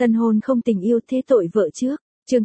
Tân hôn không tình yêu thế tội vợ trước. Chương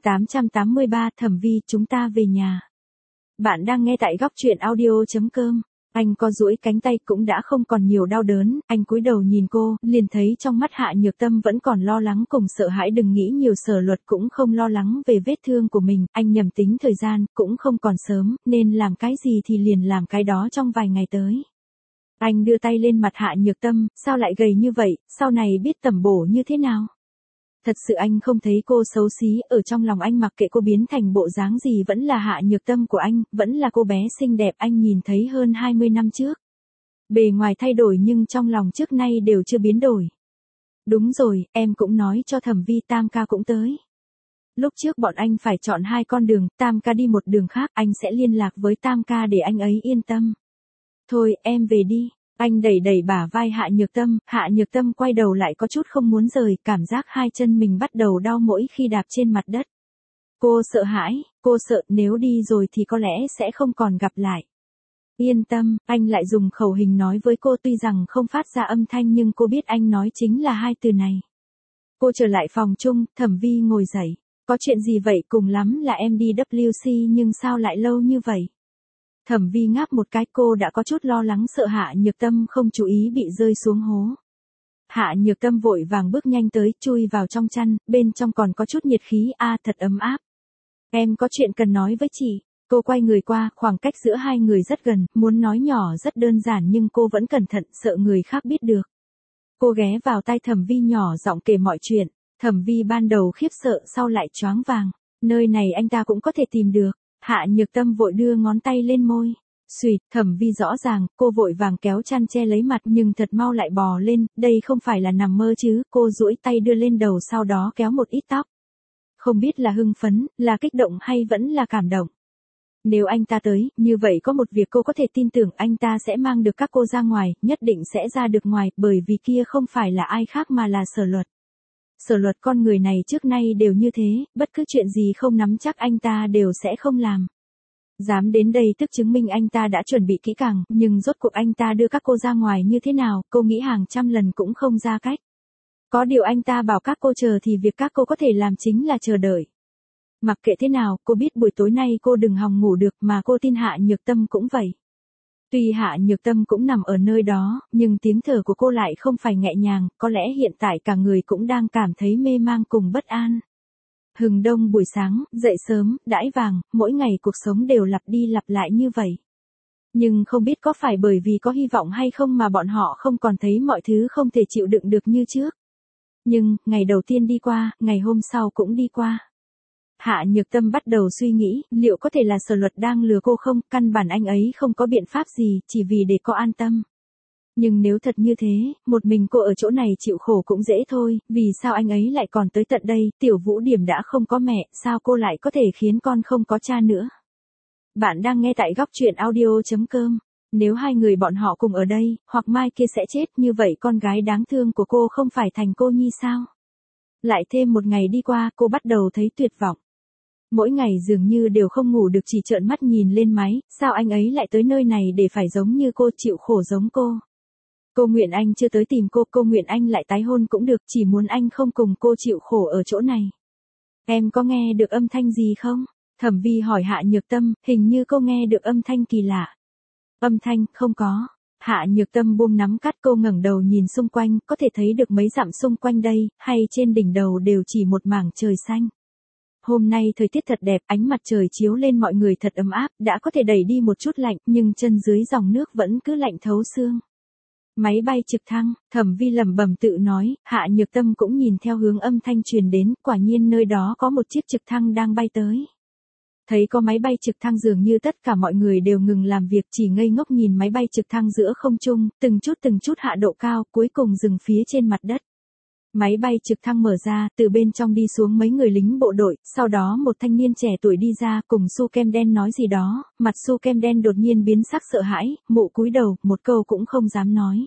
883 Thẩm Vi chúng ta về nhà. Bạn đang nghe tại góc truyện audio.com. Anh co duỗi cánh tay cũng đã không còn nhiều đau đớn, anh cúi đầu nhìn cô, liền thấy trong mắt Hạ Nhược Tâm vẫn còn lo lắng cùng sợ hãi. Đừng nghĩ nhiều, Sở Luật cũng không lo lắng về vết thương của mình, anh nhầm tính thời gian, cũng không còn sớm, nên làm cái gì thì liền làm cái đó trong vài ngày tới. Anh đưa tay lên mặt Hạ Nhược Tâm, sao lại gầy như vậy, sau này biết tẩm bổ như thế nào? Thật sự anh không thấy cô xấu xí, ở trong lòng anh mặc kệ cô biến thành bộ dáng gì vẫn là Hạ Nhược Tâm của anh, vẫn là cô bé xinh đẹp anh nhìn thấy hơn 20 năm trước. Bề ngoài thay đổi nhưng trong lòng trước nay đều chưa biến đổi. Đúng rồi, em cũng nói cho Thẩm Vi Tam ca cũng tới. Lúc trước bọn anh phải chọn hai con đường, Tam ca đi một đường khác, anh sẽ liên lạc với Tam ca để anh ấy yên tâm. Thôi, em về đi. Anh đẩy đẩy bả vai Hạ Nhược Tâm quay đầu lại có chút không muốn rời, cảm giác hai chân mình bắt đầu đau mỗi khi đạp trên mặt đất. Cô sợ hãi, cô sợ nếu đi rồi thì có lẽ sẽ không còn gặp lại. Yên tâm, anh lại dùng khẩu hình nói với cô, tuy rằng không phát ra âm thanh nhưng cô biết anh nói chính là hai từ này. Cô trở lại phòng chung, Thẩm Vi ngồi dậy. Có chuyện gì vậy, cùng lắm là em đi WC nhưng sao lại lâu như vậy? Thẩm Vi ngáp một cái, cô đã có chút lo lắng sợ Hạ Nhược Tâm không chú ý bị rơi xuống hố. Hạ Nhược Tâm vội vàng bước nhanh tới, chui vào trong chăn, bên trong còn có chút nhiệt khí, thật ấm áp. Em có chuyện cần nói với chị. Cô quay người qua, khoảng cách giữa hai người rất gần, muốn nói nhỏ rất đơn giản nhưng cô vẫn cẩn thận, sợ người khác biết được. Cô ghé vào tai Thẩm Vi nhỏ giọng kể mọi chuyện. Thẩm Vi ban đầu khiếp sợ sau lại choáng vàng. Nơi này anh ta cũng có thể tìm được. Hạ Nhược Tâm vội đưa ngón tay lên môi. Xùyt, Thẩm Vi rõ ràng, cô vội vàng kéo chăn che lấy mặt nhưng thật mau lại bò lên, đây không phải là nằm mơ chứ, cô duỗi tay đưa lên đầu sau đó kéo một ít tóc. Không biết là hưng phấn, là kích động hay vẫn là cảm động. Nếu anh ta tới, như vậy có một việc cô có thể tin tưởng, anh ta sẽ mang được các cô ra ngoài, nhất định sẽ ra được ngoài, bởi vì kia không phải là ai khác mà là Sở Luật. Sở Luật con người này trước nay đều như thế, bất cứ chuyện gì không nắm chắc anh ta đều sẽ không làm. Dám đến đây tức chứng minh anh ta đã chuẩn bị kỹ càng, nhưng rốt cuộc anh ta đưa các cô ra ngoài như thế nào, cô nghĩ hàng trăm lần cũng không ra cách. Có điều anh ta bảo các cô chờ thì việc các cô có thể làm chính là chờ đợi. Mặc kệ thế nào, cô biết buổi tối nay cô đừng hòng ngủ được mà cô tin Hạ Nhược Tâm cũng vậy. Tuy Hạ Nhược Tâm cũng nằm ở nơi đó, nhưng tiếng thở của cô lại không phải nhẹ nhàng, có lẽ hiện tại cả người cũng đang cảm thấy mê mang cùng bất an. Hừng đông buổi sáng, dậy sớm, đãi vàng, mỗi ngày cuộc sống đều lặp đi lặp lại như vậy. Nhưng không biết có phải bởi vì có hy vọng hay không mà bọn họ không còn thấy mọi thứ không thể chịu đựng được như trước. Nhưng, ngày đầu tiên đi qua, ngày hôm sau cũng đi qua. Hạ Nhược Tâm bắt đầu suy nghĩ, liệu có thể là Sở Luật đang lừa cô không, căn bản anh ấy không có biện pháp gì, chỉ vì để cô an tâm. Nhưng nếu thật như thế, một mình cô ở chỗ này chịu khổ cũng dễ thôi, vì sao anh ấy lại còn tới tận đây, Tiểu Vũ Điểm đã không có mẹ, sao cô lại có thể khiến con không có cha nữa? Bạn đang nghe tại góc truyện audio.com. Nếu hai người bọn họ cùng ở đây, hoặc mai kia sẽ chết, như vậy con gái đáng thương của cô không phải thành cô nhi sao? Lại thêm một ngày đi qua, cô bắt đầu thấy tuyệt vọng. Mỗi ngày dường như đều không ngủ được, chỉ trợn mắt nhìn lên máy, sao anh ấy lại tới nơi này để phải giống như cô, chịu khổ giống cô. Cô nguyện anh chưa tới tìm cô nguyện anh lại tái hôn cũng được, chỉ muốn anh không cùng cô chịu khổ ở chỗ này. Em có nghe được âm thanh gì không? Thẩm Vi hỏi Hạ Nhược Tâm, hình như cô nghe được âm thanh kỳ lạ. Âm thanh, không có. Hạ Nhược Tâm buông nắm cắt, cô ngẩng đầu nhìn xung quanh, có thể thấy được mấy dặm xung quanh đây, hay trên đỉnh đầu đều chỉ một mảng trời xanh. Hôm nay thời tiết thật đẹp, ánh mặt trời chiếu lên mọi người thật ấm áp, đã có thể đẩy đi một chút lạnh, nhưng chân dưới dòng nước vẫn cứ lạnh thấu xương. Máy bay trực thăng, Thẩm Vi lẩm bẩm tự nói, Hạ Nhược Tâm cũng nhìn theo hướng âm thanh truyền đến, quả nhiên nơi đó có một chiếc trực thăng đang bay tới. Thấy có máy bay trực thăng dường như tất cả mọi người đều ngừng làm việc, chỉ ngây ngốc nhìn máy bay trực thăng giữa không trung, từng chút hạ độ cao, cuối cùng dừng phía trên mặt đất. Máy bay trực thăng mở ra, từ bên trong đi xuống mấy người lính bộ đội, sau đó một thanh niên trẻ tuổi đi ra, cùng Su Kem Đen nói gì đó, mặt Su Kem Đen đột nhiên biến sắc sợ hãi, mụ cúi đầu, một câu cũng không dám nói.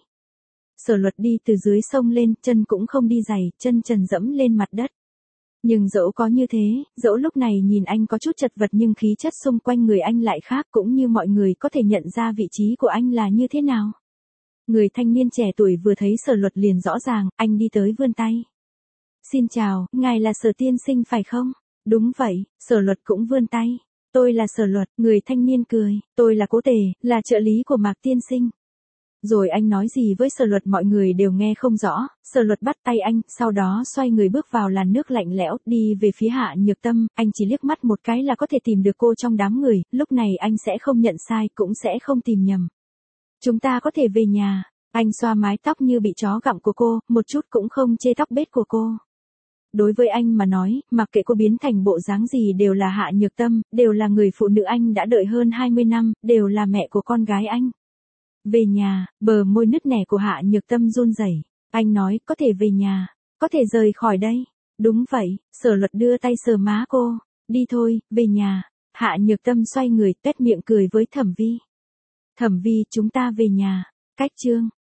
Sở Luật đi từ dưới sông lên, chân cũng không đi giày, chân trần dẫm lên mặt đất. Nhưng dẫu có như thế, dẫu lúc này nhìn anh có chút chật vật nhưng khí chất xung quanh người anh lại khác, cũng như mọi người có thể nhận ra vị trí của anh là như thế nào. Người thanh niên trẻ tuổi vừa thấy Sở Luật liền rõ ràng, anh đi tới vươn tay. Xin chào, ngài là Sở tiên sinh phải không? Đúng vậy, Sở Luật cũng vươn tay. Tôi là Sở Luật, người thanh niên cười, tôi là Cố Tề, là trợ lý của Mạc tiên sinh. Rồi anh nói gì với Sở Luật mọi người đều nghe không rõ, Sở Luật bắt tay anh, sau đó xoay người bước vào làn nước lạnh lẽo, đi về phía Hạ Nhược Tâm, anh chỉ liếc mắt một cái là có thể tìm được cô trong đám người, lúc này anh sẽ không nhận sai, cũng sẽ không tìm nhầm. Chúng ta có thể về nhà, anh xoa mái tóc như bị chó gặm của cô, một chút cũng không chê tóc bết của cô. Đối với anh mà nói, mặc kệ cô biến thành bộ dáng gì đều là Hạ Nhược Tâm, đều là người phụ nữ anh đã đợi hơn 20 năm, đều là mẹ của con gái anh. Về nhà, bờ môi nứt nẻ của Hạ Nhược Tâm run rẩy. Anh nói, có thể về nhà, có thể rời khỏi đây. Đúng vậy, Sở Luật đưa tay sờ má cô. Đi thôi, về nhà. Hạ Nhược Tâm xoay người, tuét miệng cười với Thẩm Vi. Thẩm Vi, chúng ta về nhà. Cách chương